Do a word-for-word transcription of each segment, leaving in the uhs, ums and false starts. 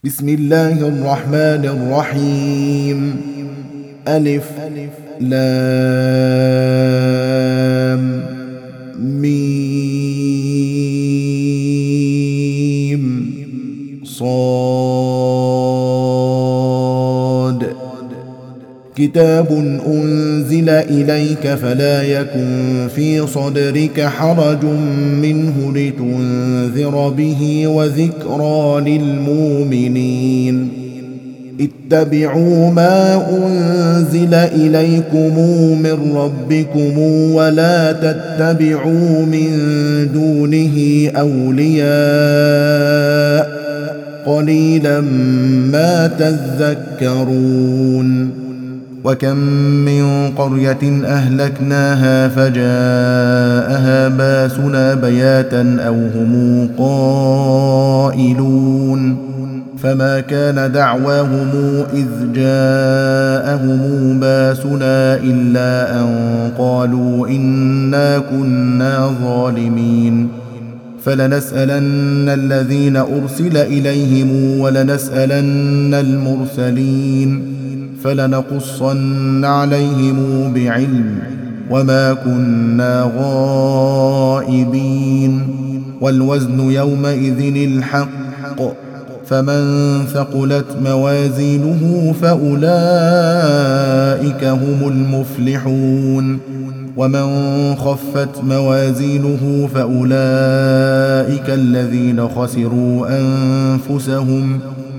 بسم الله الرحمن الرحيم. ألف لام ميم صاد. كتاب أنزل إليك فلا يكن في صدرك حرج منه لتنذر به وذكرى للمؤمنين. اتبعوا ما أنزل إليكم من ربكم ولا تتبعوا من دونه أولياء قليلا ما تذكرون. وكم من قرية أهلكناها فجاءها باسنا بياتا أو هم قائلون فما كان دعواهم إذ جاءهم باسنا إلا أن قالوا إنا كنا ظالمين. فلنسألن الذين أرسل إليهم ولنسألن المرسلين فلنقصن عليهم بعلم وما كنا غائبين. والوزن يومئذ الحق فمن ثقلت موازينه فأولئك هم المفلحون ومن خفت موازينه فأولئك الذين خسروا أنفسهم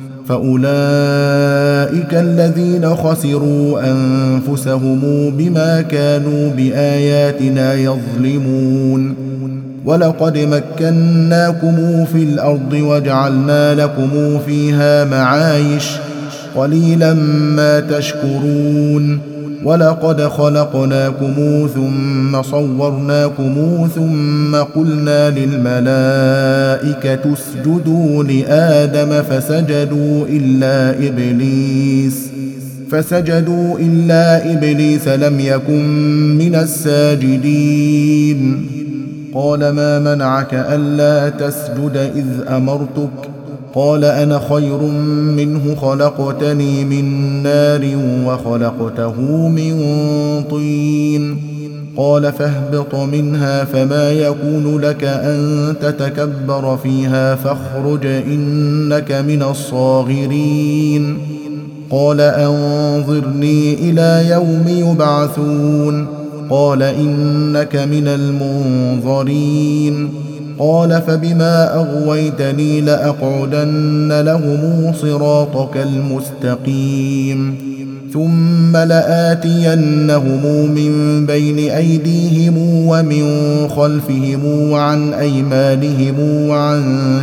فأولئك الذين خسروا أنفسهم بما كانوا بآياتنا يظلمون. ولقد مكناكم في الأرض وجعلنا لكم فيها معايش قليلا ما تشكرون. ولقد خلقناكم ثم صورناكم ثم قلنا للملائكة اسجدوا لآدم فسجدوا إلا إبليس فسجدوا إلا إبليس لم يكن من الساجدين. قال ما منعك ألا تسجد إذ أمرتك؟ قال أنا خير منه خلقتني من نار وخلقته من طين. قال فاهبط منها فما يكون لك أن تتكبر فيها فاخرج إنك من الصاغرين. قال أنظرني إلى يوم يبعثون. قال إنك من المنظرين. قال فبما أغويتني لأقعدن لهم صراطك المستقيم ثم لآتينهم من بين أيديهم ومن خلفهم وعن أيمانهم وعن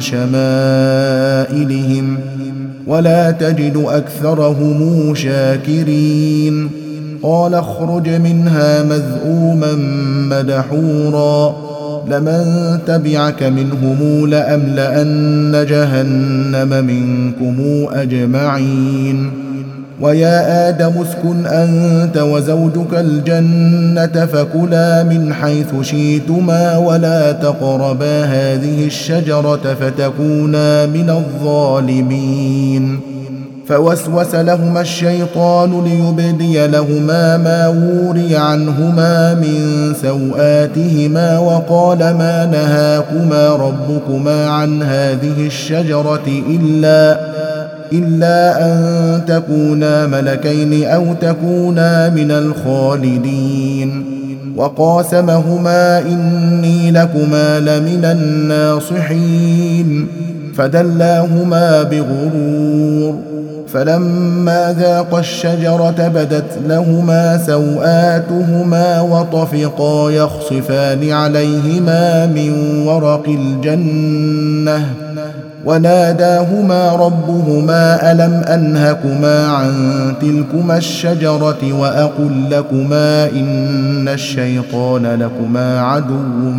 شمائلهم ولا تجد أكثرهم شاكرين. قال اخرج منها مذءوما مدحورا لمن تبعك منهم لأملأن جهنم منكم أجمعين. ويا آدم اسكن أنت وزوجك الجنة فكلا من حيث شئتما ولا تقربا هذه الشجرة فتكونا من الظالمين. فوسوس لهما الشيطان ليبدي لهما ما وري عنهما من سوآتهما وقال ما نهاكما ربكما عن هذه الشجرة إلا إلا أن تكونا ملكين أو تكونا من الخالدين. وقاسمهما إني لكما لمن الناصحين فدلاهما بغرور. فلما ذاقا الشجرة بدت لهما سوآتهما وطفقا يخصفان عليهما من ورق الجنة وناداهما ربهما ألم أنهكما عن تلكما الشجرة وأقل لكما إن الشيطان لكما عدو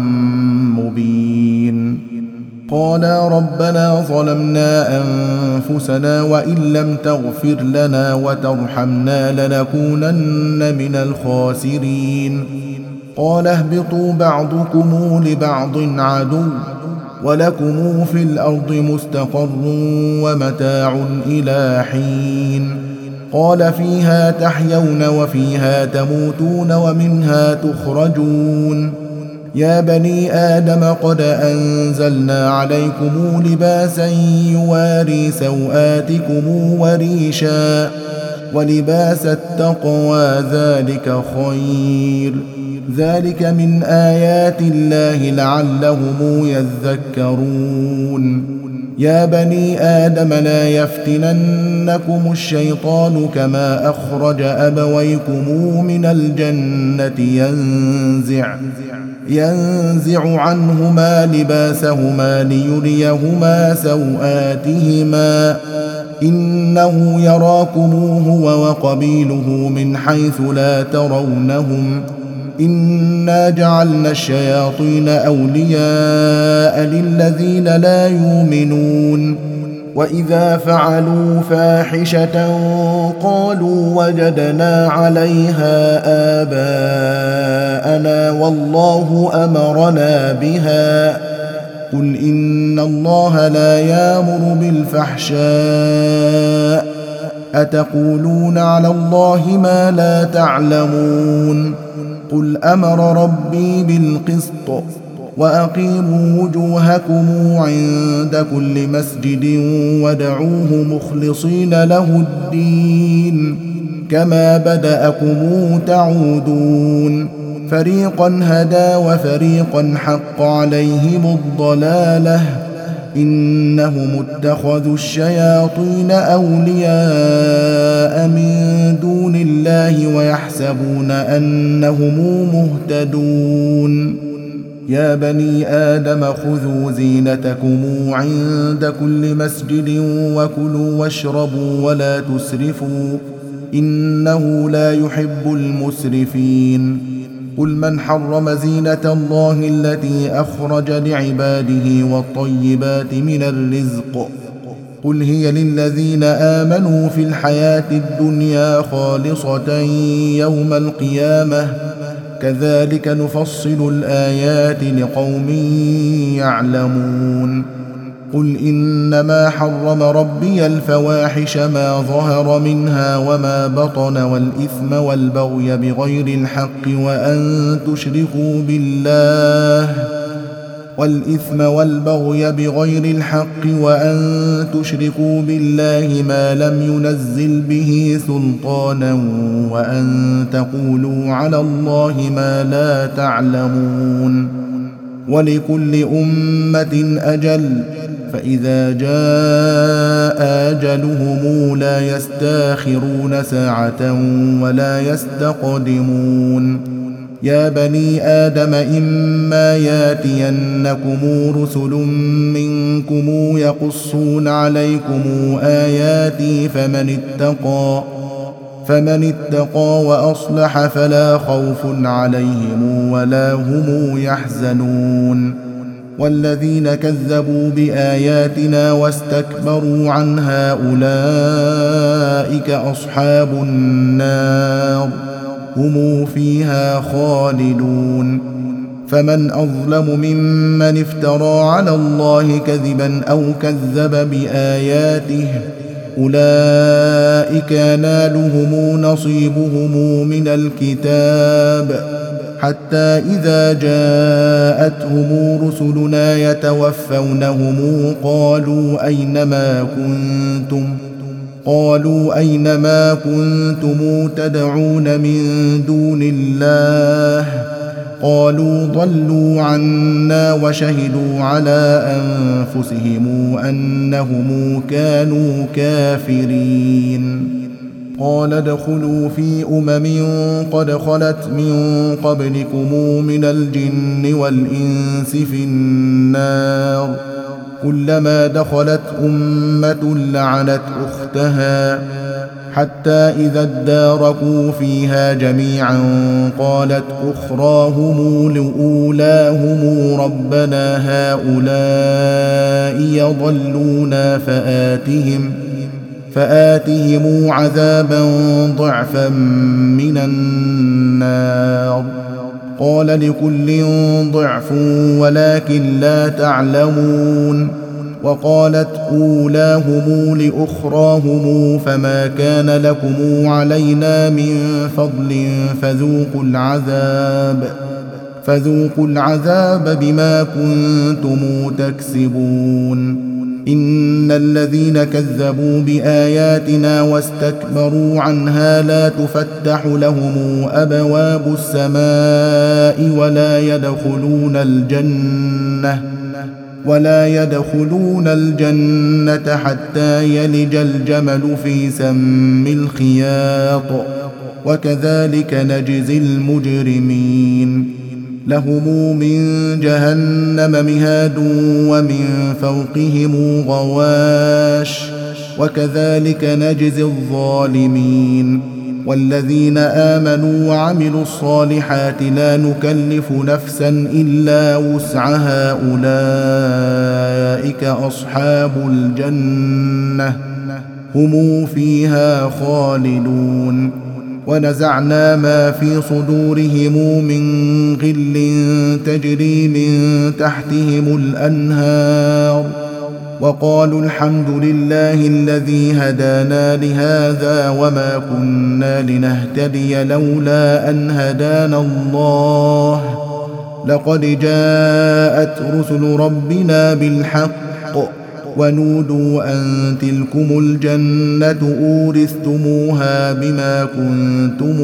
مبين. قالا ربنا ظلمنا أنفسنا وإن لم تغفر لنا وترحمنا لنكونن من الخاسرين. قال اهبطوا بعضكم لبعض عدو ولكم في الأرض مستقر ومتاع إلى حين قال فيها تحيون وفيها تموتون ومنها تخرجون يا بني آدم قد أنزلنا عليكم لباسا يواري سوآتكم وريشا ولباس التقوى ذلك خير ذلك من آيات الله لعلهم يذكرون يا بني آدم لا يفتننكم الشيطان كما أخرج أبويكم من الجنة ينزع ينزع عنهما لباسهما ليريهما سوآتهما إنه يراكم هو وقبيله من حيث لا ترونهم إنا جعلنا الشياطين أولياء للذين لا يؤمنون وإذا فعلوا فاحشة قالوا وجدنا عليها آباءنا والله أمرنا بها قل إن الله لا يأمر بالفحشاء أتقولون على الله ما لا تعلمون قل أمر ربي بالقسط وأقيموا وجوهكم عند كل مسجد وادعوه مخلصين له الدين كما بدأكم تعودون فريقا هدى وفريقا حق عليهم الضلالة إنهم اتخذوا الشياطين أولياء من دون الله ويحسبون أنهم مهتدون يا بني آدم خذوا زينتكم عند كل مسجد وكلوا واشربوا ولا تسرفوا إنه لا يحب المسرفين قل من حرم زينة الله التي أخرج لعباده والطيبات من الرزق قل هي للذين آمنوا في الحياة الدنيا خالصة يوم القيامة كذلك نفصل الآيات لقوم يعلمون قل إنما حرم ربي الفواحش ما ظهر منها وما بطن والإثم والبغي بغير الحق وأن تشركوا بالله والإثم والبغي بغير الحق وأن تشركوا بالله ما لم ينزل به سلطانا وأن تقولوا على الله ما لا تعلمون ولكل أمة أجل فإذا جاء أجلهم لا يستاخرون ساعة ولا يستقدمون يا بني آدم إما ياتينكم رسل منكم يقصون عليكم آياتي فمن اتقى فمن اتقى وأصلح فلا خوف عليهم ولا هم يحزنون والذين كذبوا بآياتنا واستكبروا عنها أولئك أصحاب النار هم فيها خالدون فمن أظلم ممن افترى على الله كذبا أو كذب بآياته أولئك ينالهم نصيبهم من الكتاب حتى إذا جاءتهم رسلنا يتوفونهم قالوا أينما كنتم قالوا أينما كنتم تدعون من دون الله قالوا ضلوا عنا وشهدوا على أنفسهم أنهم كانوا كافرين قال ادخلوا في أمم قد خلت من قبلكم من الجن والإنس في النار كلما دخلت أمة لعنت أختها حتى إذا اداركوا فيها جميعا قالت أخراهم لأولاهم ربنا هؤلاء يضلونا فآتهم فآتهم عذابا ضعفا من النار قال لكل ضعف ولكن لا تعلمون. وقالت أولاهم لأخراهم فما كان لكم علينا من فضل فذوقوا العذاب فذوقوا العذاب بما كنتم تكسبون. إن الذين كذبوا بآياتنا واستكبروا عنها لا تفتح لهم أبواب السماء ولا يدخلون الجنة ولا يدخلون الجنة حتى يلج الجمل في سم الخياط وكذلك نجزي المجرمين. لهم من جهنم مهاد ومن فوقهم غواش وكذلك نجزي الظالمين. والذين آمنوا وعملوا الصالحات لا نكلف نفسا إلا وسعها أولئك أصحاب الجنة هم فيها خالدون. ونزعنا ما في صدورهم من غل تجري من تحتهم الأنهار وقالوا الحمد لله الذي هدانا لهذا وما كنا لنهتدي لولا أن هدانا الله لقد جاءت رسل ربنا بالحق ونودوا أن تلكم الجنة أورثتموها بما كنتم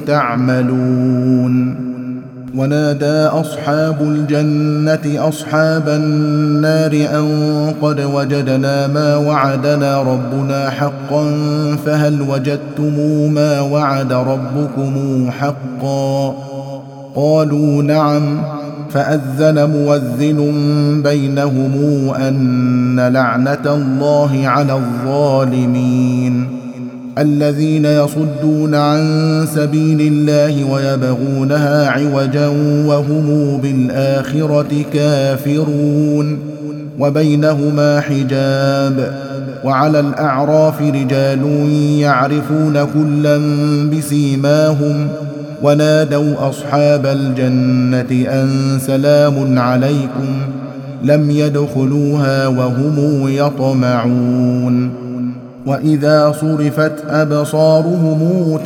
تعملون. ونادى أصحاب الجنة أصحاب النار أن قد وجدنا ما وعدنا ربنا حقا فهل وجدتم ما وعد ربكم حقا؟ قالوا نعم. فأذن مؤذن بينهم أن لعنة الله على الظالمين الذين يصدون عن سبيل الله ويبغونها عوجا وهم بالآخرة كافرون. وبينهما حجاب. وعلى الأعراف رجال يعرفون كلا بسيماهم ونادوا أصحاب الجنة أن سلام عليكم لم يدخلوها وهم يطمعون. وإذا صرفت أبصارهم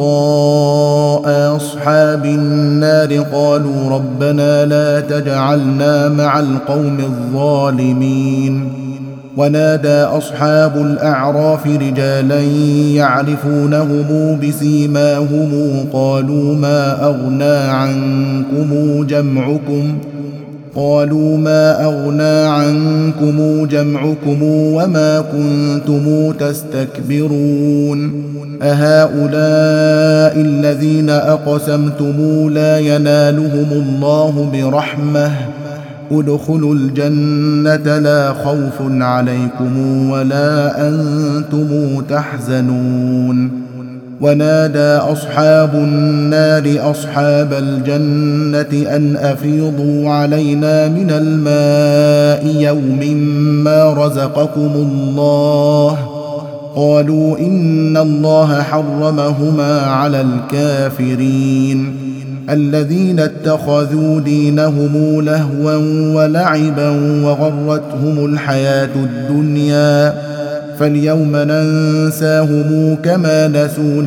تلقاء أصحاب النار قالوا ربنا لا تجعلنا مع القوم الظالمين. ونادى أصحاب الأعراف رجالا يعرفونهم بسيماهم قالوا ما أغنى عنكم جمعكم قالوا ما أغنى عنكم جمعكم وما كنتم تستكبرون أهؤلاء الذين أقسمتم لا ينالهم الله برحمة ادخلوا الجنة لا خوف عليكم ولا أنتم تحزنون. ونادى أصحاب النار أصحاب الجنة أن أفيضوا علينا من الماء يوم ما رزقكم الله قالوا إن الله حرمهما على الكافرين الذين اتخذوا دينهم لهوا ولعبا وغرتهم الحياة الدنيا فاليوم ننساهم كما نسوا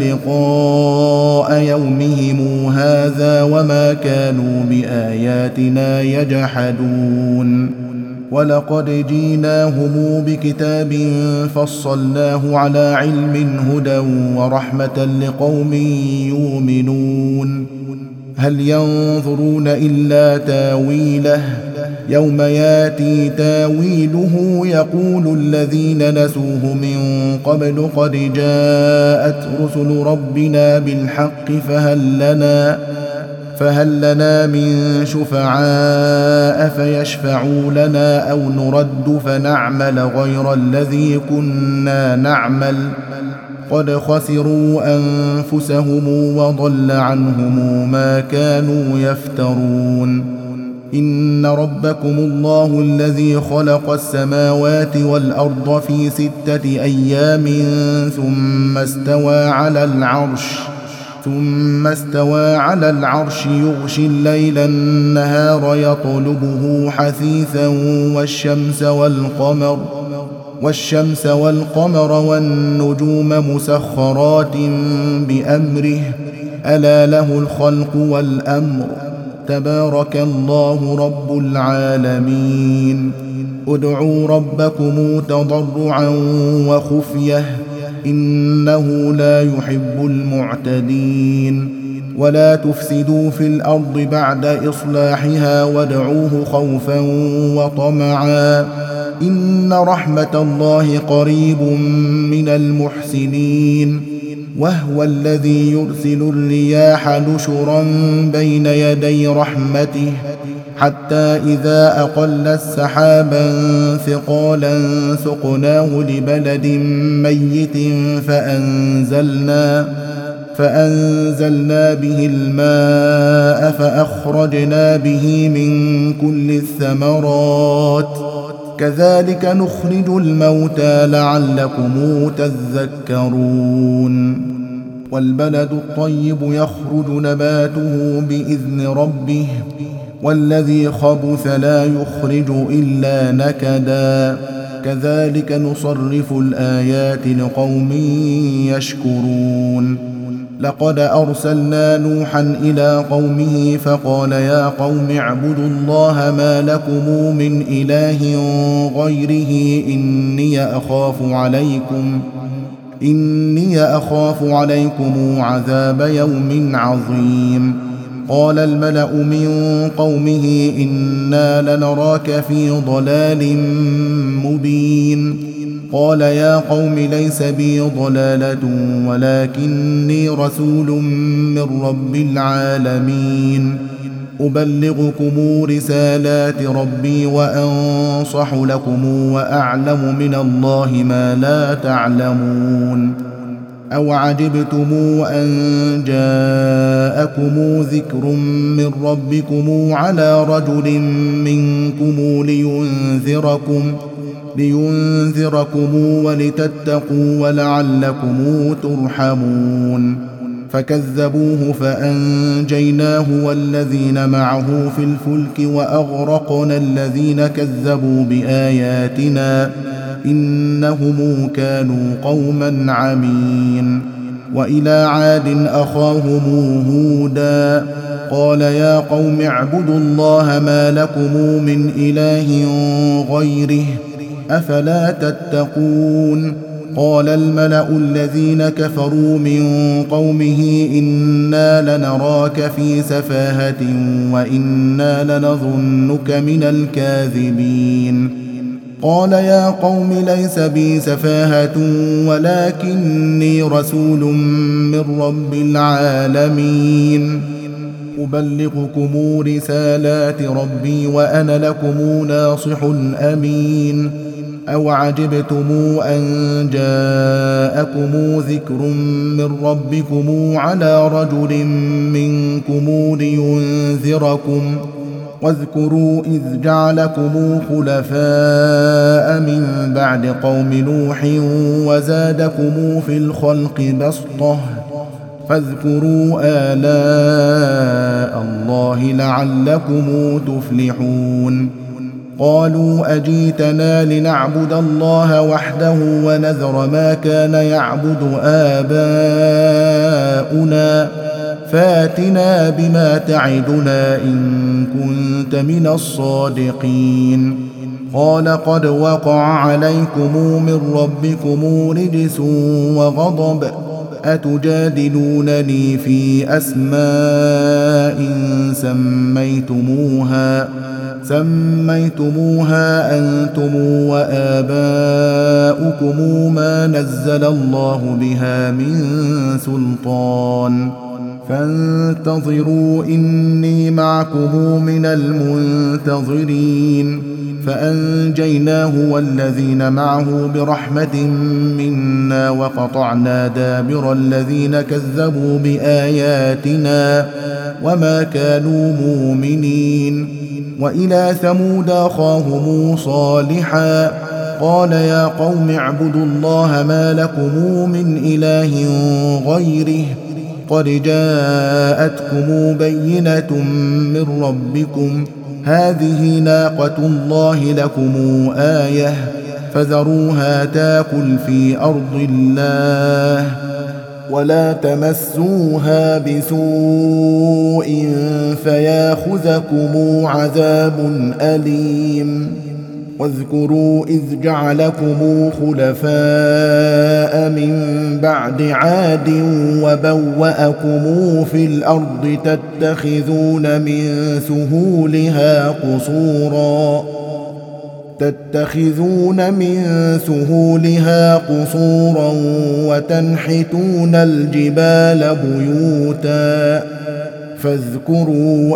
لقاء يومهم هذا وما كانوا بآياتنا يجحدون. ولقد جيناهم بكتاب فصلناه على علم هدى ورحمة لقوم يؤمنون هل ينظرون إلا تاويله يوم ياتي تاويله يقول الذين نسوه من قبل قد جاءت رسل ربنا بالحق فهل لنا فهل لنا من شفعاء فيشفعوا لنا أو نرد فنعمل غير الذي كنا نعمل قد خسروا أنفسهم وضل عنهم ما كانوا يفترون. إن ربكم الله الذي خلق السماوات والأرض في ستة أيام ثم استوى على العرش ثم استوى على العرش يغشي الليل النهار يطلبه حثيثا والشمس والقمر والشمس والقمر والنجوم مسخرات بأمره ألا له الخلق والأمر تبارك الله رب العالمين ادعوا ربكم تضرعا وخفية إنه لا يحب المعتدين ولا تفسدوا في الأرض بعد إصلاحها وادعوه خوفا وطمعا إن رحمة الله قريب من المحسنين وهو الذي يرسل الرياح نشرا بين يدي رحمته حتى إذا أقلت سحابا ثقالا سقناه لبلد ميت فأنزلنا فأنزلنا به الماء فأخرجنا به من كل الثمرات كذلك نخرج الموتى لعلكم تذكرون والبلد الطيب يخرج نباته بإذن ربه والذي خبث لا يخرج إلا نكدا كذلك نصرف الآيات لقوم يشكرون لقد أرسلنا نوحا إلى قومه فقال يا قوم اعبدوا الله ما لكم من إله غيره إني أخاف عليكم إني أخاف عليكم عذاب يوم عظيم قال الملأ من قومه إنا لنراك في ضلال مبين قال يا قوم ليس بي ضلالة ولكني رسول من رب العالمين أبلغكم رسالات ربي وأنصح لكم وأعلم من الله ما لا تعلمون أو عجبتم أن جاءكم ذكر من ربكم على رجل منكم لينذركم لينذركم ولتتقوا ولعلكم ترحمون فكذبوه فأنجيناه والذين معه في الفلك وأغرقنا الذين كذبوا بآياتنا إنهم كانوا قوما عمين وإلى عاد أخاهم هودا قال يا قوم اعبدوا الله ما لكم من إله غيره أفلا تتقون قال الملأ الذين كفروا من قومه إنا لنراك في سفاهة وإنا لنظنك من الكاذبين قال يا قوم ليس بي سفاهة ولكني رسول من رب العالمين أبلغكم رسالات ربي وأنا لكم ناصح أمين أو عجبتم أن جاءكم ذكر من ربكم على رجل منكم لينذركم واذكروا إذ جعلكم خلفاء من بعد قوم نوح وزادكم في الخلق بسطة فاذكروا آلاء الله لعلكم تفلحون قالوا أجيتنا لنعبد الله وحده ونذر ما كان يعبد آباؤنا فاتنا بما تعدنا إن كنت من الصادقين قال قد وقع عليكم من ربكم رجس وغضب أتجادلونني في أسماء سميتموها سميتموها أنتم وآباؤكم ما نزل الله بها من سلطان فانتظروا إني معكم من المنتظرين فأنجيناه والذين معه برحمة منا وقطعنا دابر الذين كذبوا بآياتنا وما كانوا مؤمنين وإلى ثمود أخاهم صالحا قال يا قوم اعبدوا الله ما لكم من إله غيره قد جاءتكم بينة من ربكم هذه ناقة الله لكم آية فذروها تاكل في أرض الله ولا تمسوها بسوء فياخذكم عذاب أليم واذكروا إذ جعلكم خلفاء من بعد عاد وبوأكم في الأرض تتخذون من سهولها قصورا تتخذون من سهولها قصورا وتنحتون الجبال بيوتا فاذكروا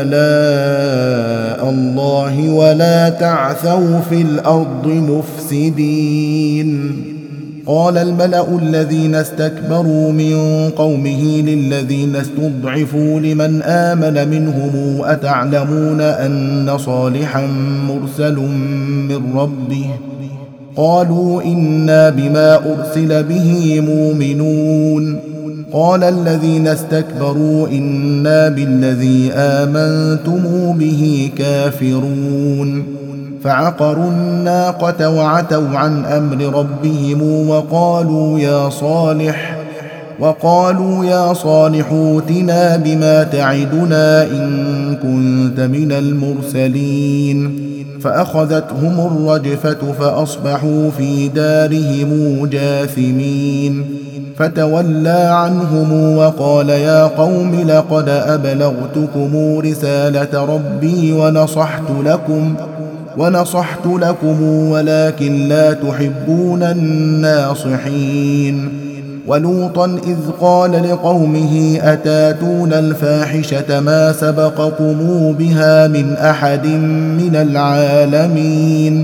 آلاء الله ولا تعثوا في الأرض مفسدين. قال الملأ الذين استكبروا من قومه للذين استضعفوا لمن آمن منهم أتعلمون أن صالحا مرسل من ربه قالوا إنا بما أرسل به مؤمنون قال الذين استكبروا إنا بالذي آمنتم به كافرون فعقروا الناقة وعتوا عن أمر ربهم وقالوا يا صالح وقالوا يا صالح ائتنا بما تعدنا إن كنت من المرسلين فأخذتهم الرجفة فأصبحوا في دارهم جاثمين فتولى عنهم وقال يا قوم لقد أبلغتكم رسالة ربي ونصحت لكم ونصحت لكم ولكن لا تحبون الناصحين. ولوطا إذ قال لقومه أتاتون الفاحشة ما سبقكم بها من أحد من العالمين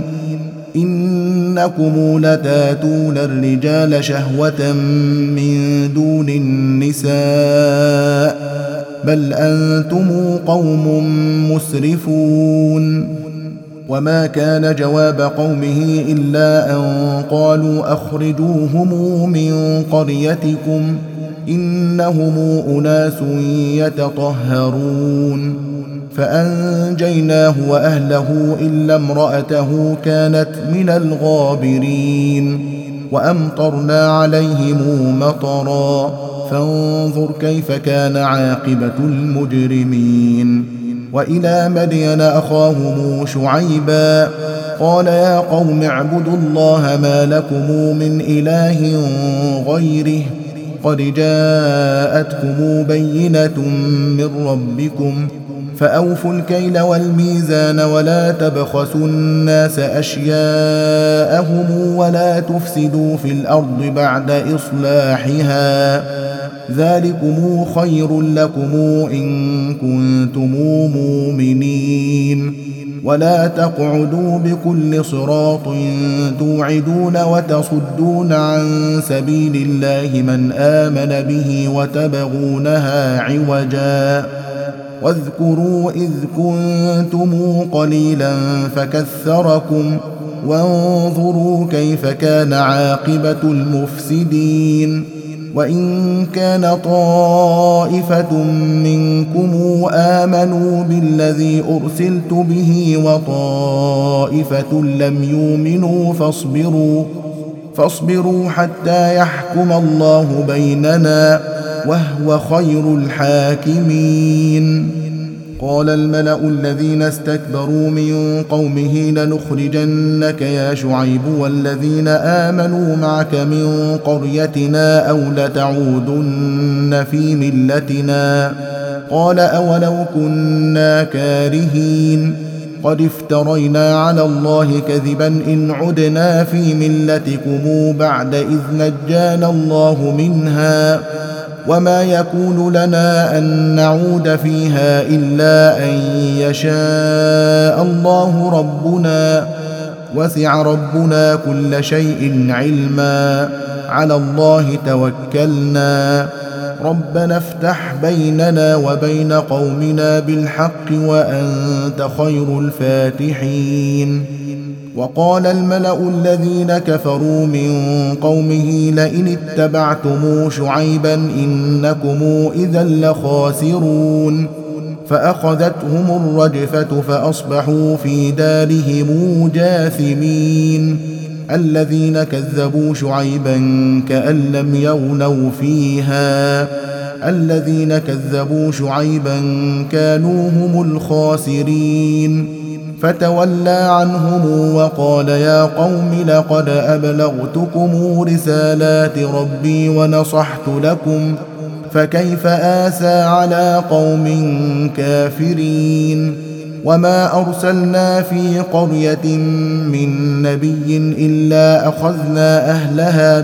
إنكم لتاتون الرجال شهوة من دون النساء بل أنتم قوم مسرفون. وما كان جواب قومه إلا أن قالوا أخرجوهم من قريتكم إنهم أناس يتطهرون فأنجيناه وأهله إلا امرأته كانت من الغابرين وأمطرنا عليهم مطرا فانظر كيف كان عاقبة المجرمين. وإلى مدين أخاهم شعيبا قال يا قوم اعبدوا الله ما لكم من إله غيره قد جاءتكم بينة من ربكم فأوفوا الكيل والميزان ولا تبخسوا الناس أشياءهم ولا تفسدوا في الأرض بعد إصلاحها ذلكم خير لكم إن كنتم مؤمنين. ولا تقعدوا بكل صراط توعدون وتصدون عن سبيل الله من آمن به وتبغونها عوجا واذكروا إذ كنتم قليلا فكثركم وانظروا كيف كان عاقبة المفسدين. وإن كان طائفة منكم آمنوا بالذي أرسلت به وطائفة لم يؤمنوا فاصبروا فاصبروا حتى يحكم الله بيننا وهو خير الحاكمين. قال الملأ الذين استكبروا من قومه لنخرجنك يا شعيب والذين آمنوا معك من قريتنا أو لتعودن في ملتنا قال أولو كنا كارهين قد افترينا على الله كذبا إن عدنا في ملتكم بعد إذ نجانا الله منها وما يكون لنا أن نعود فيها إلا أن يشاء الله ربنا وسع ربنا كل شيء علما على الله توكلنا ربنا افتح بيننا وبين قومنا بالحق وأنت خير الفاتحين. وقال الملأ الذين كفروا من قومه لئن اتبعتم شعيبا إنكم إذا لخاسرون فأخذتهم الرجفة فأصبحوا في دارهم جاثمين الذين كذبوا شعيبا كأن لم يغنوا فيها الذين كذبوا شعيبا كانوا هم الخاسرين فتولى عنهم وقال يا قوم لقد أبلغتكم رسالات ربي ونصحت لكم فكيف آسى على قوم كافرين وما أرسلنا في قرية من نبي إلا أخذنا أهلها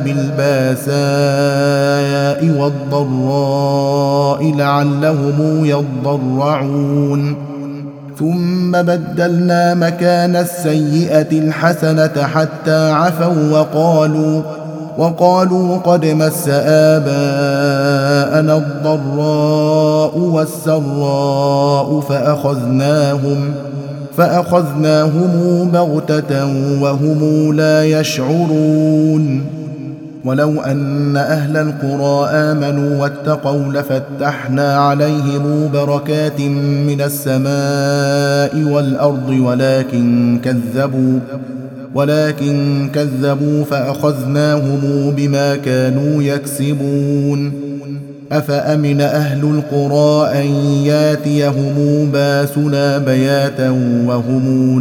بالباساء والضراء لعلهم يضرعون ثم بدلنا مكان السيئة الحسنة حتى عفوا وقالوا وقالوا قد مس آباءنا الضراء والسراء فأخذناهم فأخذناهم بغتة وهم لا يشعرون ولو أن أهل القرى آمنوا واتقوا لفتحنا عليهم بركات من السماء والأرض ولكن كذبوا ولكن كذبوا فأخذناهم بما كانوا يكسبون أفأمن أهل القرى أن ياتيهم باسنا بياتا وهم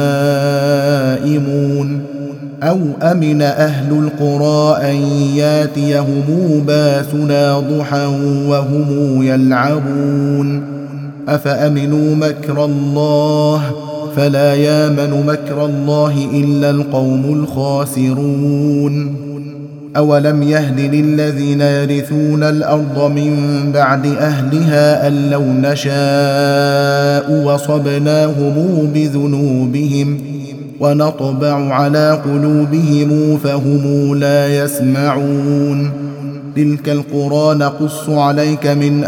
نائمون أو أمن أهل القرى أن ياتيهم باسنا ضحى وهم يلعبون أفأمنوا مكر الله فلا يامن مكر الله إلا القوم الخاسرون أولم يهد للذين يرثون الأرض من بعد أهلها أن لو نشاء وصبناهم بذنوبهم ونطبع على قلوبهم فهم لا يسمعون تلك القرى نقص عليك من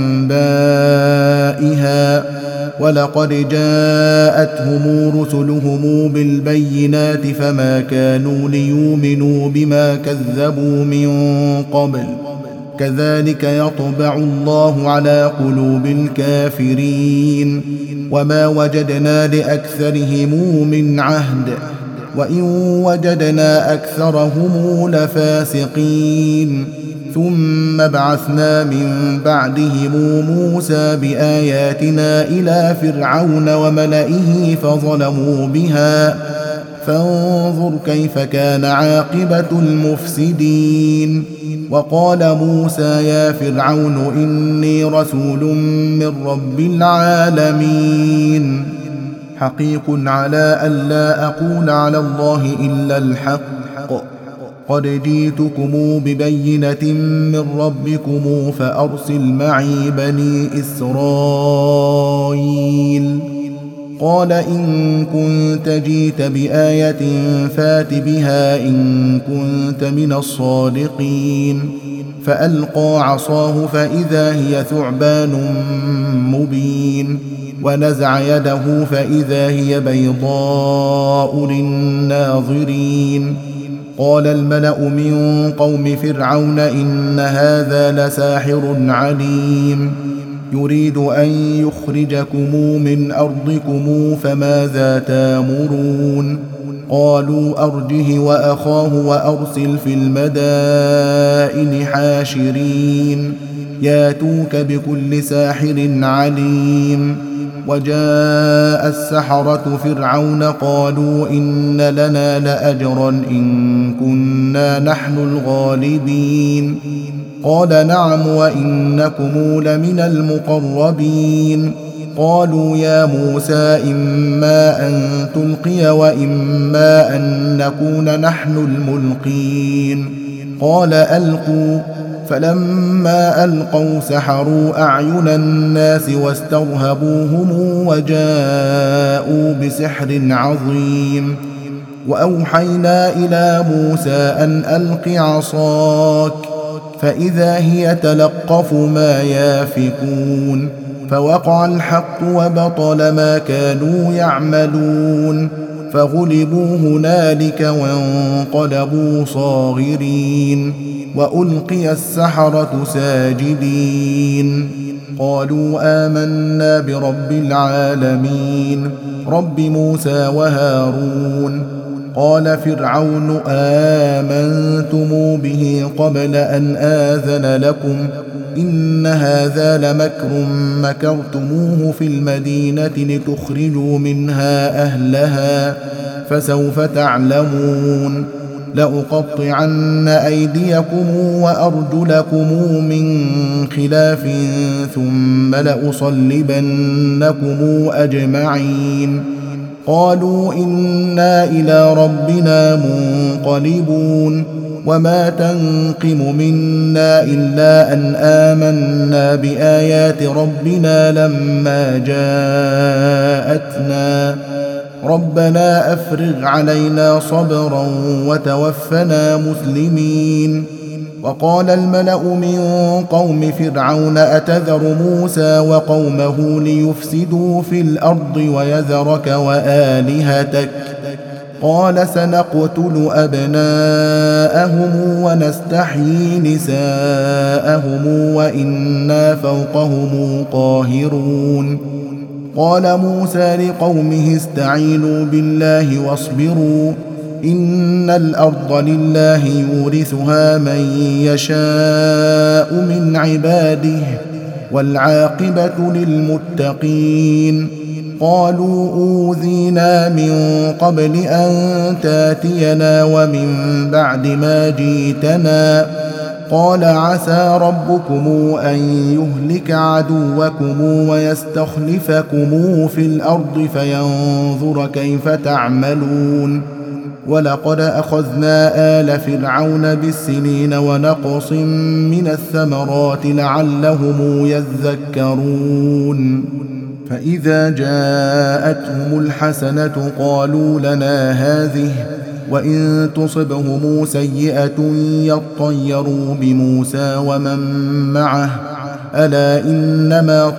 أنبائها ولقد جاءتهم رسلهم بالبينات فما كانوا ليؤمنوا بما كذبوا من قبل كذلك يطبع الله على قلوب الكافرين وما وجدنا لأكثرهم من عهد وإن وجدنا أكثرهم لفاسقين ثم بعثنا من بعدهم موسى بآياتنا إلى فرعون وملئه فظلموا بها فانظر كيف كان عاقبة المفسدين وقال موسى يا فرعون إني رسول من رب العالمين حقيق على ألا أقول على الله إلا الحق قد جئتكم ببينة من ربكم فأرسل معي بني إسرائيل قال إن كنت جئت بآية فات بها إن كنت من الصادقين فألقى عصاه فإذا هي ثعبان مبين ونزع يده فإذا هي بيضاء للناظرين قال الملأ من قوم فرعون إن هذا لساحر عليم يريد أن يخرجكم من أرضكم فماذا تامرون قالوا أرجه وأخاه وأرسل في المدائن حاشرين ياتوك بكل ساحر عليم وجاء السحرة فرعون قالوا إن لنا لأجرا إن كنا نحن الغالبين قال نعم وإنكم لمن المقربين قالوا يا موسى إما أن تلقي وإما أن نكون نحن الملقين قال ألقوا فلما ألقوا سحروا أعين الناس واسترهبوهم وجاءوا بسحر عظيم وأوحينا إلى موسى أن ألق عصاك فإذا هي تلقف ما يافكون فوقع الحق وبطل ما كانوا يعملون فغلبوا هنالك وانقلبوا صاغرين وألقي السحرة ساجدين قالوا آمنا برب العالمين رب موسى وهارون. قال فرعون آمنتم به قبل أن آذن لكم إن هذا لمكر مكرتموه في المدينة لتخرجوا منها أهلها فسوف تعلمون لأقطعن أيديكم وأرجلكم من خلاف ثم لأصلبنكم أجمعين. قالوا إنا إلى ربنا منقلبون وما تنقم منا إلا أن آمنا بآيات ربنا لما جاءتنا ربنا أفرغ علينا صبرا وتوفنا مسلمين. وقال الملأ من قوم فرعون أتذر موسى وقومه ليفسدوا في الأرض ويذرك وآلهتك قال سنقتل أبناءهم ونستحيي نساءهم وإنا فوقهم قاهرون. قال موسى لقومه استعينوا بالله واصبروا إن الأرض لله يورثها من يشاء من عباده والعاقبة للمتقين. قالوا أوذينا من قبل أن تاتينا ومن بعد ما جئتنا قال عسى ربكم أن يهلك عدوكم ويستخلفكم في الأرض فينظر كيف تعملون. ولقد أخذنا آل فرعون بالسنين ونقص من الثمرات لعلهم يذكرون. فإذا جاءتهم الحسنة قالوا لنا هذه وإن تصبهم سيئة يطيروا بموسى ومن معه ألا إنما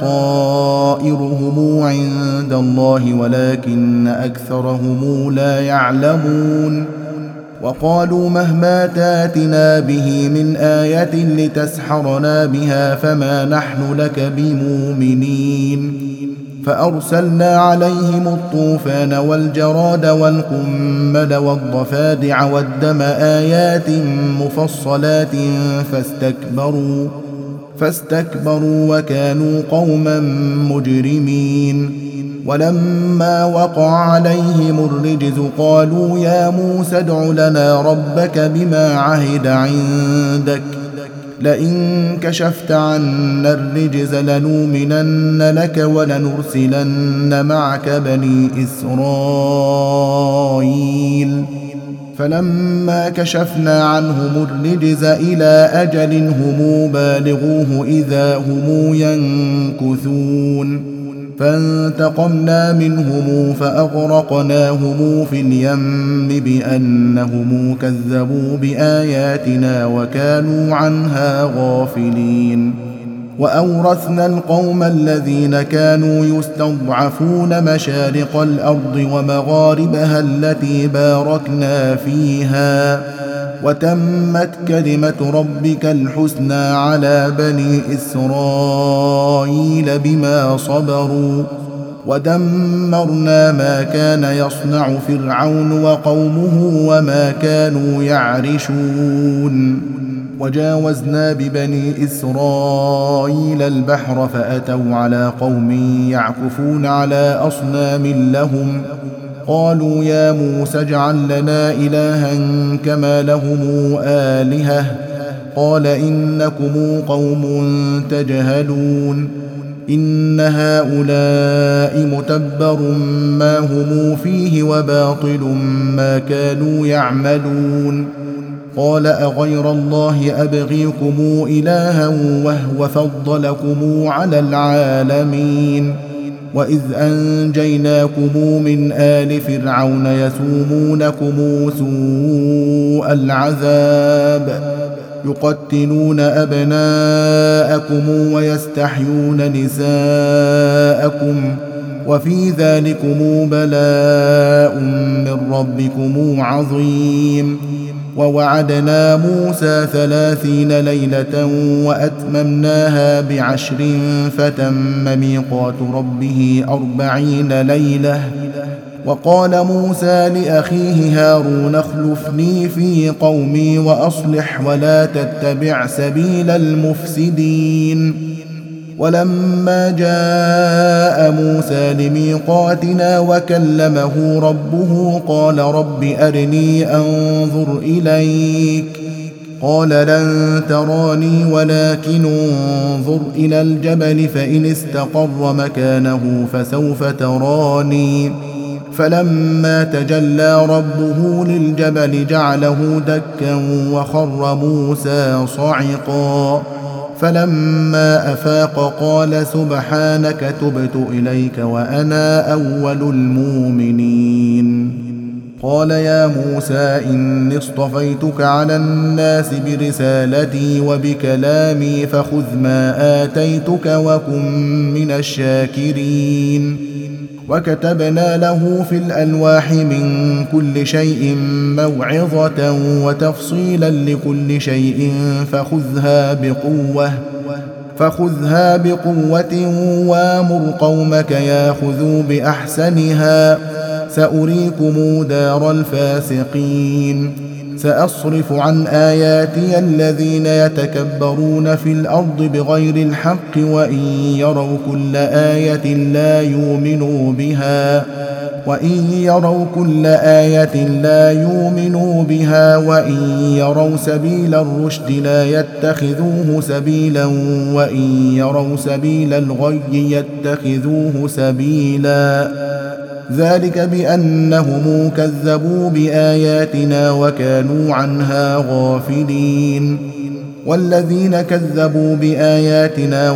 طائرهم عند الله ولكن أكثرهم لا يعلمون. وقالوا مهما تاتنا به من آية لتسحرنا بها فما نحن لك بمؤمنين. فأرسلنا عليهم الطوفان والجراد والقمل والضفادع والدم آيات مفصلات فاستكبروا فاستكبروا وكانوا قوما مجرمين. ولما وقع عليهم الرجز قالوا يا موسى ادع لنا ربك بما عهد عندك لئن كشفت عنا الرجز لنؤمنن لك ولنرسلن معك بني إسرائيل. فلما كشفنا عنهم الرجز إلى أجل هم بالغوه إذا هم ينكثون. فانتقمنا منهم فأغرقناهم في اليم بأنهم كذبوا بآياتنا وكانوا عنها غافلين. وأورثنا القوم الذين كانوا يستضعفون مشارق الأرض ومغاربها التي باركنا فيها وتمت كلمة ربك الحسنى على بني إسرائيل بما صبروا ودمرنا ما كان يصنع فرعون وقومه وما كانوا يعرشون. وجاوزنا ببني إسرائيل البحر فأتوا على قوم يعكفون على أصنام لهم قالوا يا موسى اجعل لنا إلها كما لهم آلهة قال إنكم قوم تجهلون إن هؤلاء متبر ما هم فيه وباطل ما كانوا يعملون. قال أغير الله أبغيكم إلها وهو فضلكم على العالمين وإذ أنجيناكم من آل فرعون يسومونكم سوء العذاب يقتلون أبناءكم ويستحيون نساءكم وفي ذلكم بلاء من ربكم عظيم. ووعدنا موسى ثلاثين ليلة وأتممناها بعشر فتم ميقات ربه أربعين ليلة. وقال موسى لأخيه هارون اخلفني في قومي وأصلح ولا تتبع سبيل المفسدين. ولما جاء موسى لميقاتنا وكلمه ربه قال رب أرني أنظر إليك قال لن تراني ولكن انظر إلى الجبل فإن استقر مكانه فسوف تراني. فلما تجلى ربه للجبل جعله دكا وخر موسى صعقا. فلما أفاق قال سبحانك تبت إليك وأنا أول المؤمنين. قال يا موسى إني اصطفيتك على الناس برسالتي وبكلامي فخذ ما آتيتك وكن من الشاكرين. وكتبنا له في الألواح من كل شيء موعظة وتفصيلا لكل شيء فخذها بقوة فخذها بقوة وامر قومك ياخذوا بأحسنها سأريكم دار الفاسقين. سأصرف عن آياتي الذين يتكبرون في الأرض بغير الحق وإن يروا كل آية لا يؤمنوا بها وإن يروا كل آية لا يؤمنوا بها وإن يروا سبيل الرشد لا يتخذوه سبيلا وإن يروا سبيل الغي يتخذوه سبيلا. ذلك بأنهم كذبوا بآياتنا وكانوا عنها غافلين. والذين كذبوا بآياتنا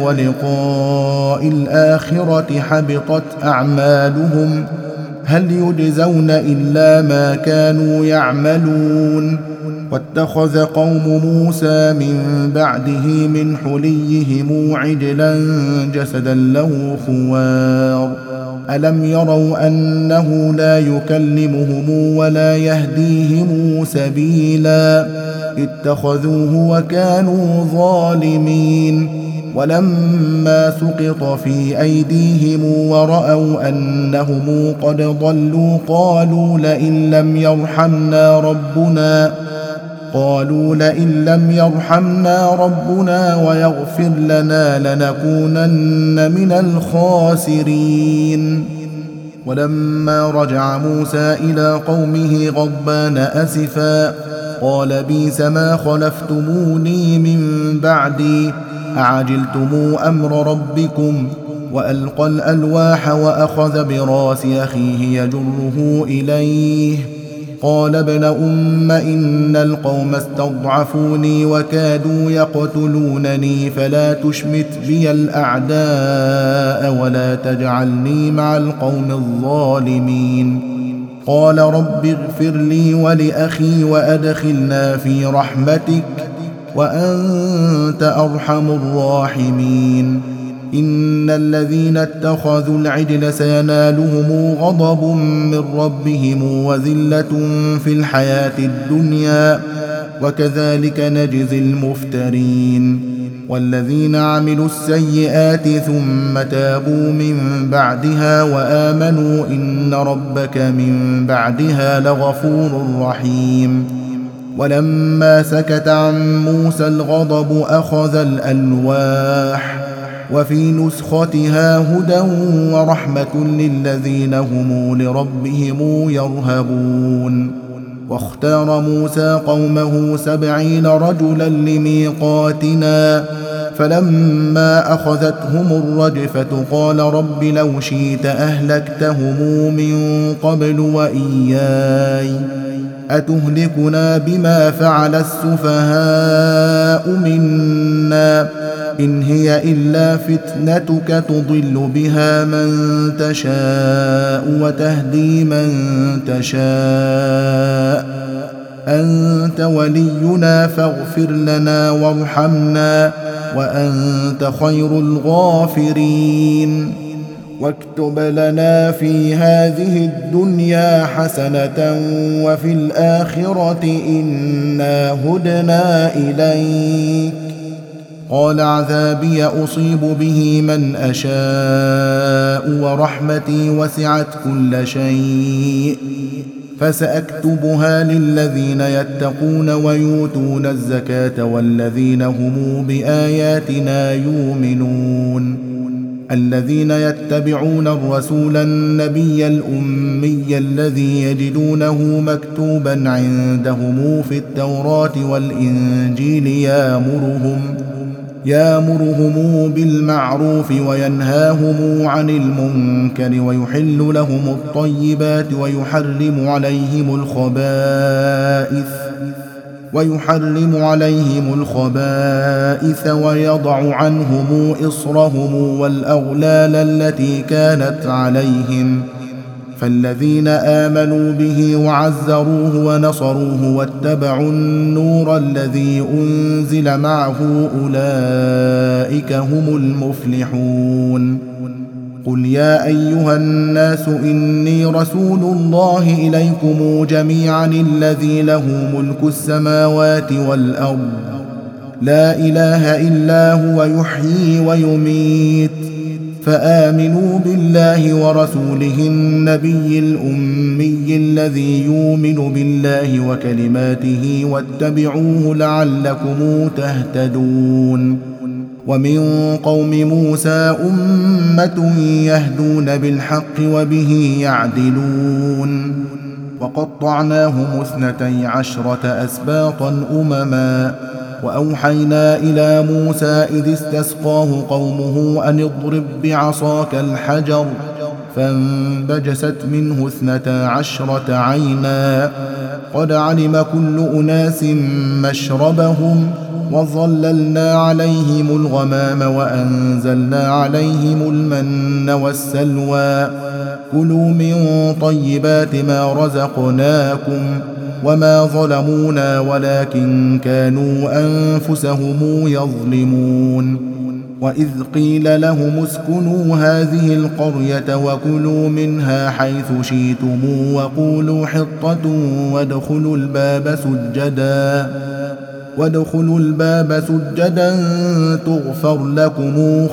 ولقاء الآخرة حبطت أعمالهم هل يجزون إلا ما كانوا يعملون. واتخذ قوم موسى من بعده من حليهم عجلا جسدا له خوار ألم يروا أنه لا يكلمهم ولا يهديهم سبيلا اتخذوه وكانوا ظالمين. ولما سقط في أيديهم ورأوا أنهم قد ضلوا قالوا لئن لم يرحمنا ربنا قالوا لئن لم يرحمنا ربنا ويغفر لنا لنكونن من الخاسرين. ولما رجع موسى إلى قومه غضبان أسفا قال بئس ما خلفتموني من بعدي أعجلتم أمر ربكم وألقى الألواح وأخذ براس أخيه يجره إليه قال ابن أم إن القوم استضعفوني وكادوا يقتلونني فلا تشمت بي الأعداء ولا تجعلني مع القوم الظالمين. قال رب اغفر لي ولأخي وأدخلنا في رحمتك وأنت أرحم الراحمين. إن الذين اتخذوا العجل سينالهم غضب من ربهم وذلة في الحياة الدنيا وكذلك نجزي المفترين. والذين عملوا السيئات ثم تابوا من بعدها وآمنوا إن ربك من بعدها لغفور رحيم. ولما سكت عن موسى الغضب أخذ الألواح وفي نسختها هدى ورحمة للذين هم لربهم يرهبون. واختار موسى قومه سبعين رجلا لميقاتنا فلما أخذتهم الرجفة قال رب لو شئت أهلكتهم من قبل وإياي أتهلكنا بما فعل السفهاء منا إن هي إلا فتنتك تضل بها من تشاء وتهدي من تشاء أنت ولينا فاغفر لنا وارحمنا وأنت خير الغافرين. واكتب لنا في هذه الدنيا حسنة وفي الآخرة إنا هدنا إليك. قال عذابي أصيب به من أشاء ورحمتي وسعت كل شيء فسأكتبها للذين يتقون ويؤتون الزكاة والذين هم بآياتنا يؤمنون الذين يتبعون الرسول النبي الأمي الذي يجدونه مكتوبا عندهم في التوراة والإنجيل يأمرهم يامرهم بالمعروف وينهاهم عن المنكر ويحل لهم الطيبات ويحرم عليهم الخبائث ويحرم عليهم الخبائث ويضع عنهم إصرهم والأغلال التي كانت عليهم. فالذين آمنوا به وعزروه ونصروه واتبعوا النور الذي أنزل معه أولئك هم المفلحون. قل يا أيها الناس إني رسول الله إليكم جميعا الذي له ملك السماوات والأرض لا إله إلا هو يحيي ويميت فآمنوا بالله ورسوله النبي الأمي الذي يؤمن بالله وكلماته واتبعوه لعلكم تهتدون. ومن قوم موسى أمة يهدون بالحق وبه يعدلون. وقطعناهم اثنتي عشرة أسباطا أمما وأوحينا إلى موسى إذ استسقاه قومه أن اضرب بعصاك الحجر فانبجست منه اثنتا عشرة عينا قد علم كل أناس مشربهم وظللنا عليهم الغمام وأنزلنا عليهم المن والسلوى كلوا من طيبات ما رزقناكم وما ظلمونا ولكن كانوا أنفسهم يظلمون. وإذ قيل لهم اسكنوا هذه القرية وكلوا منها حيث شئتم وقولوا حطة وادخلوا الباب سجدا وادخلوا الباب سجدا تغفر لكم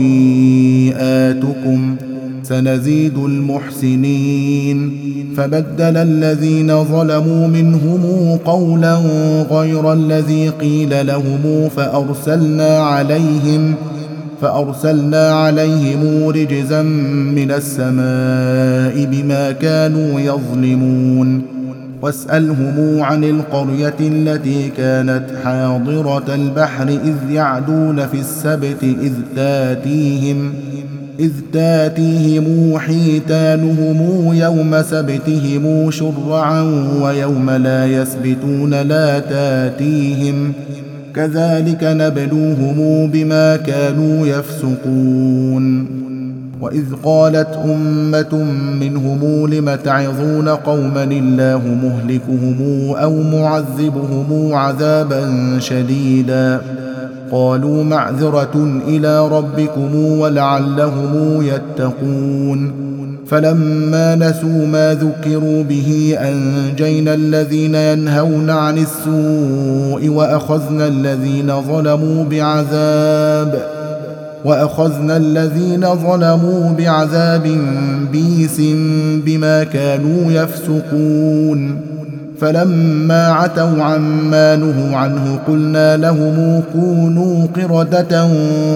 خطيئاتكم سنزيد المحسنين. فبدل الذين ظلموا منهم قولا غير الذي قيل لهم فأرسلنا عليهم فأرسلنا عليهم رجزا من السماء بما كانوا يظلمون. واسألهم عن القرية التي كانت حاضرة البحر إذ يعدون في السبت إذ تاتيهم إذ تاتيهم حيتانهم يوم سبتهم شرعا ويوم لا يسبتون لا تاتيهم كذلك نبلوهم بما كانوا يفسقون. وإذ قالت أمة منهم لم تعظون قوما الله مهلكهم أو معذبهم عذابا شديدا قالوا معذرة إلى ربكم ولعلهم يتقون. فلما نسوا ما ذكروا به أنجينا الذين ينهون عن السوء وأخذنا الذين ظلموا بعذاب وأخذنا الذين ظلموا بعذاب بئيس بما كانوا يفسقون. فلما عتوا عما نهوا عنه قلنا لهم كونوا قردة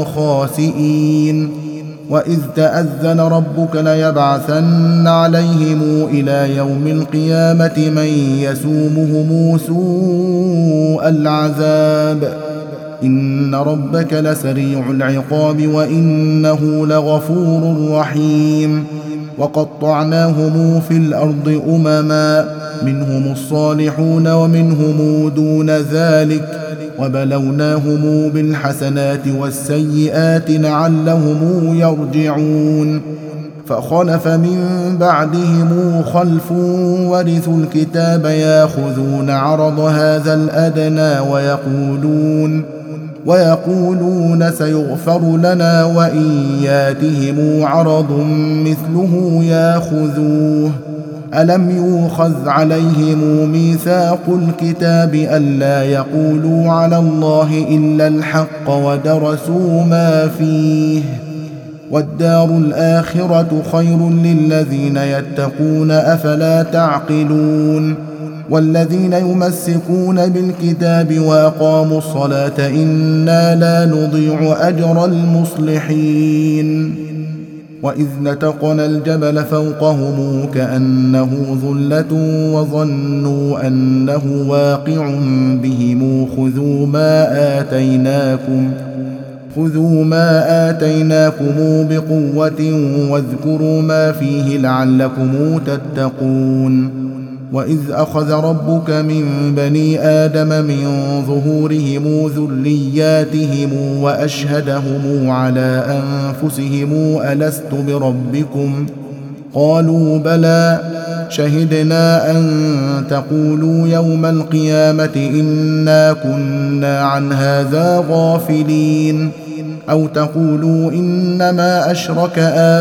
خاسئين. وإذ تأذن ربك ليبعثن عليهم إلى يوم القيامة من يسومهم سوء العذاب إن ربك لسريع العقاب وإنه لغفور رحيم. وقطعناهم في الأرض أمما منهم الصالحون ومنهم دون ذلك وبلوناهم بالحسنات والسيئات لعلهم يرجعون. فخلف من بعدهم خلف ورثوا الكتاب ياخذون عرض هذا الأدنى ويقولون ويقولون سيغفر لنا وإن ياتهم عرض مثله ياخذوه ألم يؤخذ عليهم ميثاق الكتاب ألا يقولوا على الله إلا الحق ودرسوا ما فيه والدار الآخرة خير للذين يتقون أفلا تعقلون والذين يمسكون بالكتاب وأقاموا الصلاة إنا لا نضيع أجر المصلحين وإذ نتقنا الجبل فوقهم كأنه ظلة وظنوا أنه واقع بهم خذوا ما آتيناكم خذوا ما آتيناكم بقوة واذكروا ما فيه لعلكم تتقون وإذ أخذ ربك من بني آدم من ظهورهم ذرياتهم وأشهدهم على أنفسهم ألست بربكم قالوا بلى شهدنا أن تقولوا يوم القيامة إنا كنا عن هذا غافلين أو تقولوا إنما أشرك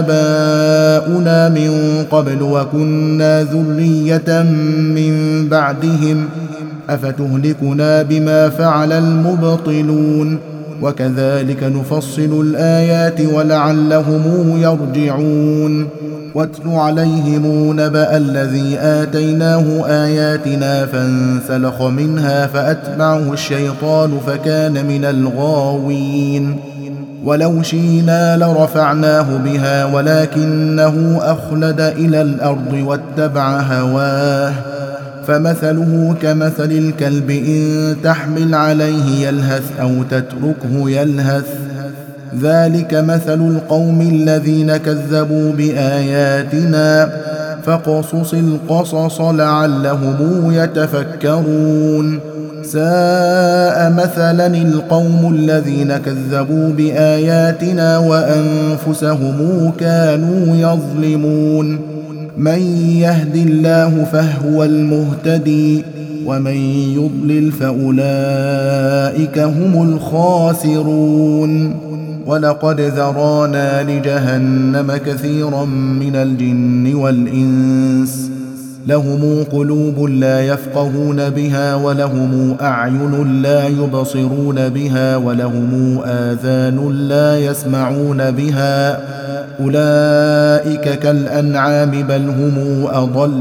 آباؤنا من قبل وكنا ذرية من بعدهم أفتهلكنا بما فعل المبطلون وكذلك نفصل الآيات ولعلهم يرجعون واتل عليهم نبأ الذي آتيناه آياتنا فانسلخ منها فأتبعه الشيطان فكان من الغاوين ولو شئنا لرفعناه بها ولكنه أخلد إلى الأرض واتبع هواه فمثله كمثل الكلب إن تحمل عليه يلهث أو تتركه يلهث ذلك مثل القوم الذين كذبوا بآياتنا فاقصص القصص لعلهم يتفكرون ساء مثلا القوم الذين كذبوا بآياتنا وأنفسهم كانوا يظلمون من يهد الله فهو المهتدي ومن يضلل فأولئك هم الخاسرون ولقد ذرانا لجهنم كثيرا من الجن والإنس لهم قلوب لا يفقهون بها ولهم أعين لا يبصرون بها ولهم آذان لا يسمعون بها أولئك كالأنعام بل هم أضل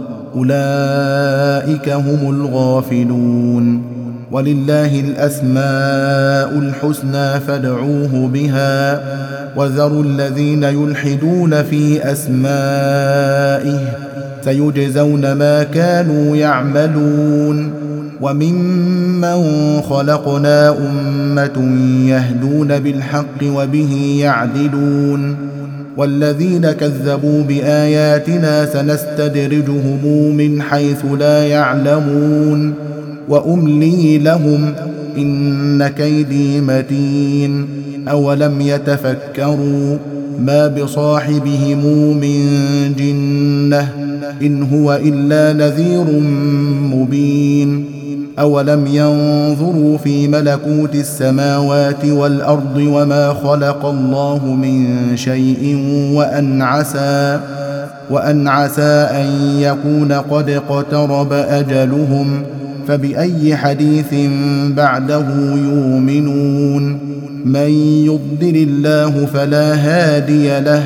أولئك هم الغافلون ولله الأسماء الحسنى فادعوه بها وذروا الذين يلحدون في أسمائه سيجزون ما كانوا يعملون وممن خلقنا أمة يهدون بالحق وبه يعدلون والذين كذبوا بآياتنا سنستدرجهم من حيث لا يعلمون وأملي لهم إن كيدي متين أولم يتفكروا ما بصاحبهم من جنة إن هو إلا نذير مبين أولم ينظروا في ملكوت السماوات والأرض وما خلق الله من شيء وأن عسى وأن عسى أن يكون قد اقترب أجلهم فبأي حديث بعده يؤمنون من يضلل الله فلا هادي له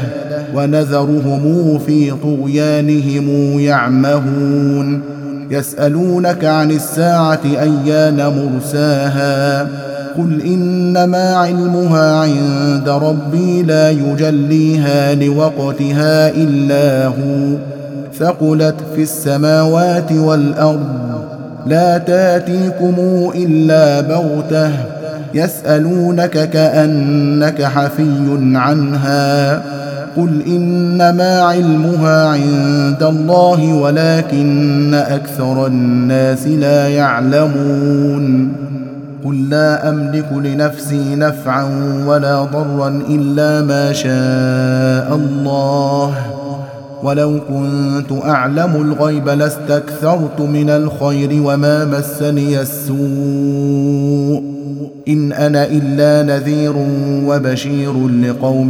ونذرهم في طغيانهم يعمهون يسألونك عن الساعة أيان مرساها قل إنما علمها عند ربي لا يجليها لوقتها إلا هو ثقلت في السماوات والأرض لا تاتيكم إلا بغتة يسألونك كأنك حفي عنها قل إنما علمها عند الله ولكن أكثر الناس لا يعلمون قل لا أملك لنفسي نفعا ولا ضرا إلا ما شاء الله ولو كنت أعلم الغيب لاستكثرت من الخير وما مسني السوء إن أنا إلا نذير وبشير لقوم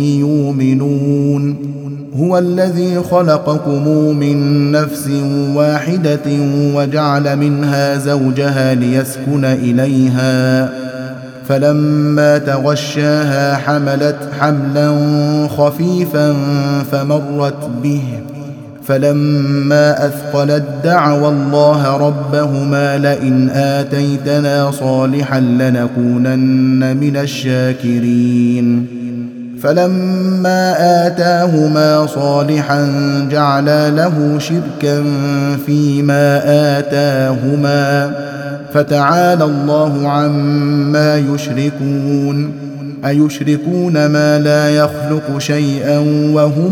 يؤمنون هو الذي خلقكم من نفس واحدة وجعل منها زوجها ليسكن إليها فلما تغشاها حملت حملا خفيفا فمرت به فلما أثقلت دعوا الله ربهما لئن آتيتنا صالحا لنكونن من الشاكرين فلما آتاهما صالحا جعلا له شركا فيما آتاهما فتعالى الله عما يشركون أيشركون ما لا يخلق شيئا وهم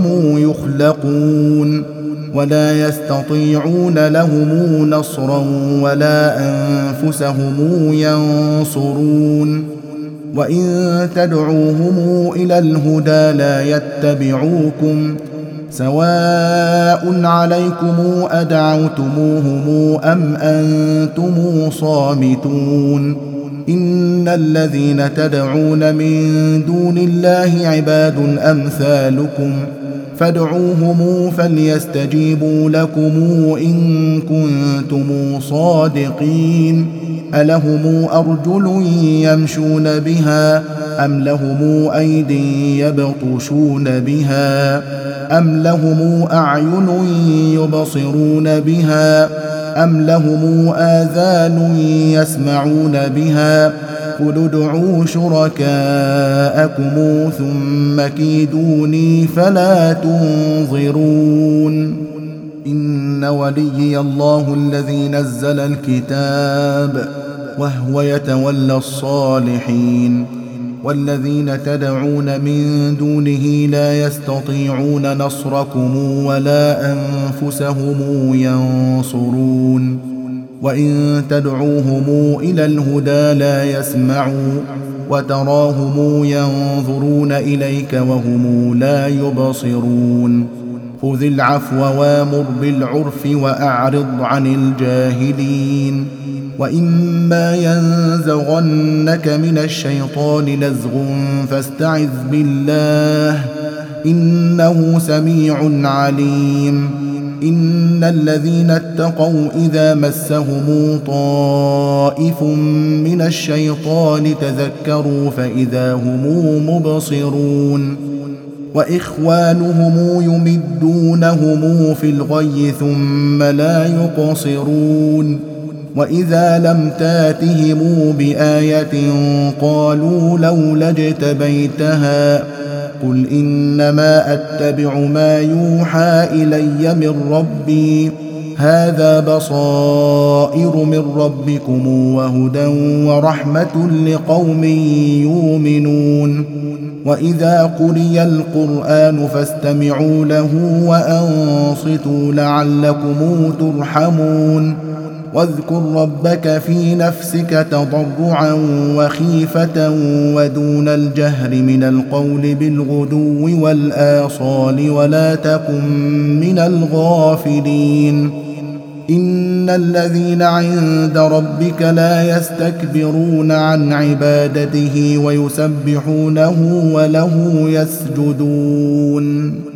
يخلقون ولا يستطيعون لهم نصرا ولا أنفسهم ينصرون وإن تدعوهم إلى الهدى لا يتبعوكم سواء عليكم أدعوتموهم أم أنتم صامتون إن الذين تدعون من دون الله عباد أمثالكم فادعوهم فليستجيبوا لكم إن كنتم صادقين ألهم أرجل يمشون بها أم لهم أيد يبطشون بها أم لهم أعين يبصرون بها أم لهم آذان يسمعون بها قل ادعوا شركاءكم ثم كيدوني فلا تنظرون إن وليي الله الذي نزل الكتاب وهو يتولى الصالحين والذين تدعون من دونه لا يستطيعون نصركم ولا أنفسهم ينصرون وإن تدعوهم إلى الهدى لا يسمعوا وتراهم ينظرون إليك وهم لا يبصرون خذ العفو وامر بالعرف وأعرض عن الجاهلين وإما ينزغنك من الشيطان نزغ فاستعذ بالله إنه سميع عليم إن الذين اتقوا إذا مسهم طائف من الشيطان تذكروا فإذا هم مبصرون وإخوانهم يمدونهم في الغي ثم لا يقصرون وإذا لم تاتهم بآية قالوا لولا اجتبيتها قل إنما أتبع ما يوحى إلي من ربي هذا بصائر من ربكم وهدى ورحمة لقوم يؤمنون وإذا قرئ القرآن فاستمعوا له وأنصتوا لعلكم ترحمون واذكر ربك في نفسك تضرعا وخيفة ودون الجهر من القول بالغدو والآصال ولا تكن من الغافلين إن الذين عند ربك لا يستكبرون عن عبادته ويسبحونه وله يسجدون